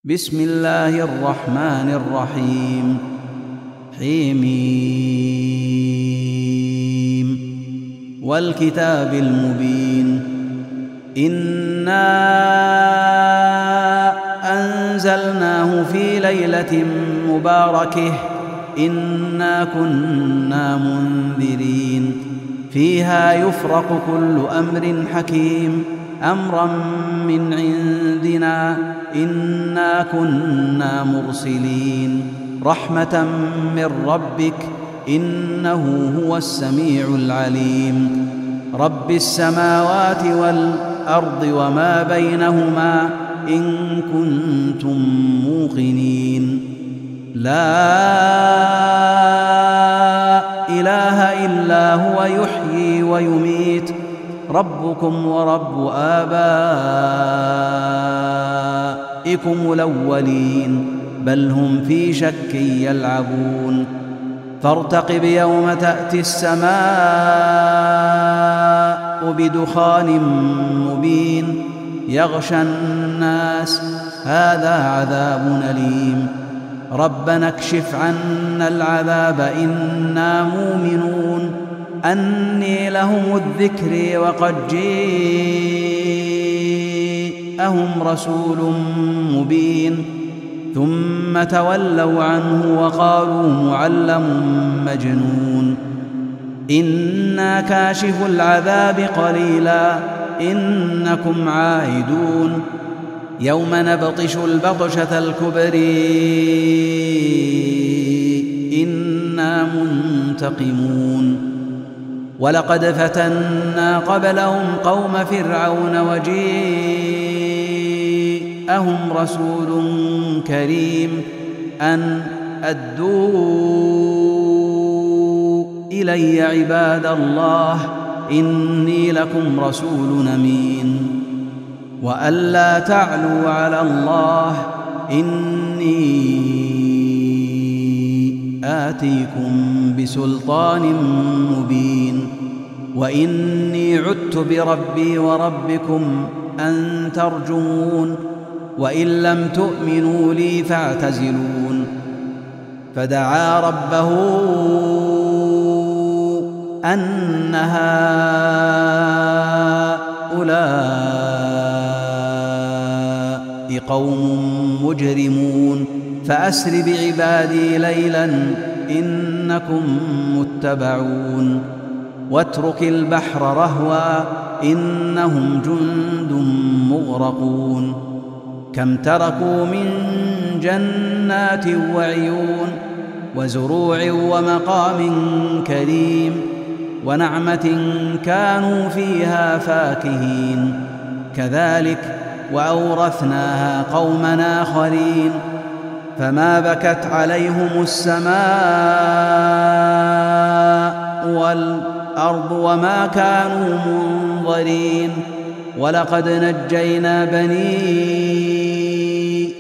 بسم الله الرحمن الرحيم. حميم والكتاب المبين. إنا أنزلناه في ليلة مباركة إنا كنا منذرين فيها يفرق كل أمر حكيم أمرا من عندنا إنا كنا مرسلين رحمة من ربك إنه هو السميع العليم. رب السماوات والأرض وما بينهما إن كنتم موقنين. لا إله إلا هو يحيي ويميت ربكم ورب آبائكم الأولين بل هم في شك يلعبون. فارتقب يوم تأتي السماء بدخان مبين يغشى الناس هذا عذاب أليم. ربنا اكشف عنا العذاب إنا مؤمنون. أني لهم الذكر وقد جاءهم رسول مبين ثم تولوا عنه وقالوا معلم مجنون. إنا كاشف العذاب قليلا إنكم عائدون. يوم نبطش البطشة الكبرى إنا منتقمون. ولقد فتنا قبلهم قوم فرعون وجاءهم رسول كريم أن أدوا إلي عباد الله إني لكم رسول أمين. وألا تعلوا على الله إني آتيكم بسلطان مبين. وإني عدت بربي وربكم أن ترجمون وإن لم تؤمنوا لي فاعتزلون. فدعا ربه أن هؤلاء قوم مجرمون فأسر بعبادي ليلا إنكم متبعون. واترك البحر رهوا إنهم جند مغرقون. كم تركوا من جنات وعيون وزروع ومقام كريم ونعمة كانوا فيها فاكهين. كذلك وأورثناها قوما آخرين فما بكت عليهم السماء والأرض وما كانوا منظرين. ولقد نجينا بني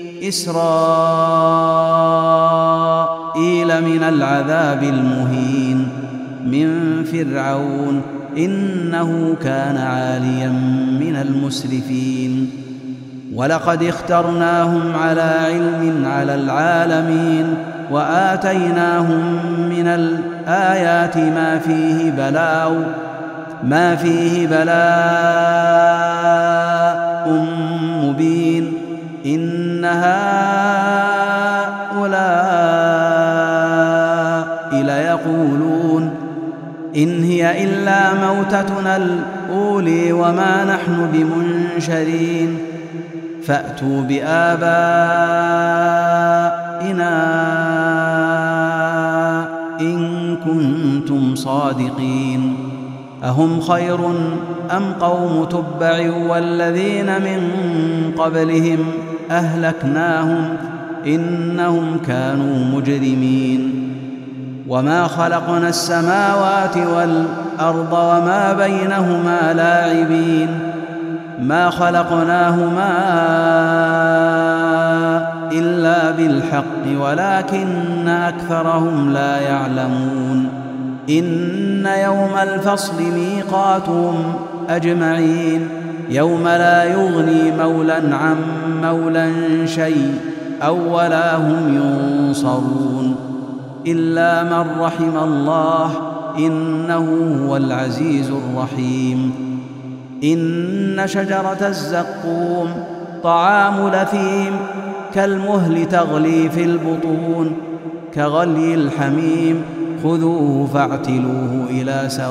إسرائيل من العذاب المهين من فرعون إنه كان عاليا من المسرفين. ولقد اخترناهم على علم على العالمين وآتيناهم من الآيات ما فيه بلاء مبين. إن هؤلاء ليقولون إن هي إلا موتتنا الأولى وما نحن بمنشرين. فأتوا بآبائنا إن كنتم صادقين. أهم خير أم قوم تبع والذين من قبلهم أهلكناهم إنهم كانوا مجرمين. وما خلقنا السماوات والأرض وما بينهما لاعبين ما خلقناهما إلا بالحق ولكن أكثرهم لا يعلمون. إن يوم الفصل ميقاتهم أجمعين يوم لا يغني مولى عن مولى شيء أو ولا هم ينصرون إلا من رحم الله إنه هو العزيز الرحيم. إن شجرة الزقوم طعام لثيم كالمهل تغلي في البطون كغلي الحميم خذوه فاعتلوه إلى سواء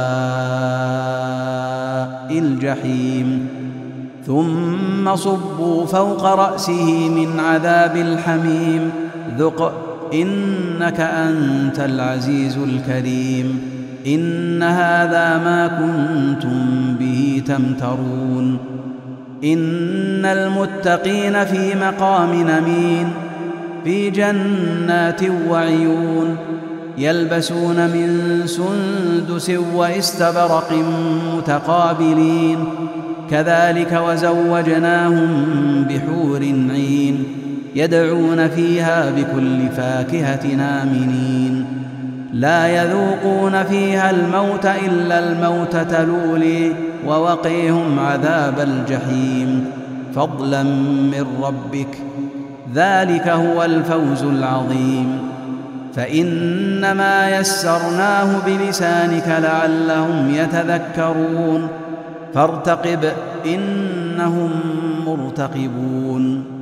الجحيم ثم صبوا فوق رأسه من عذاب الحميم ذق إنك أنت العزيز الكريم. إن هذا ما كنتم به تمترون. إن المتقين في مقام أمين في جنات وعيون يلبسون من سندس واستبرق متقابلين كذلك وزوجناهم بحور عين يدعون فيها بكل فاكهة آمنين لا يذوقون فيها الموت إلا الموتة الأولى ووقيهم عذاب الجحيم فضلا من ربك ذلك هو الفوز العظيم. فإنما يسرناه بلسانك لعلهم يتذكرون فارتقب إنهم مرتقبون.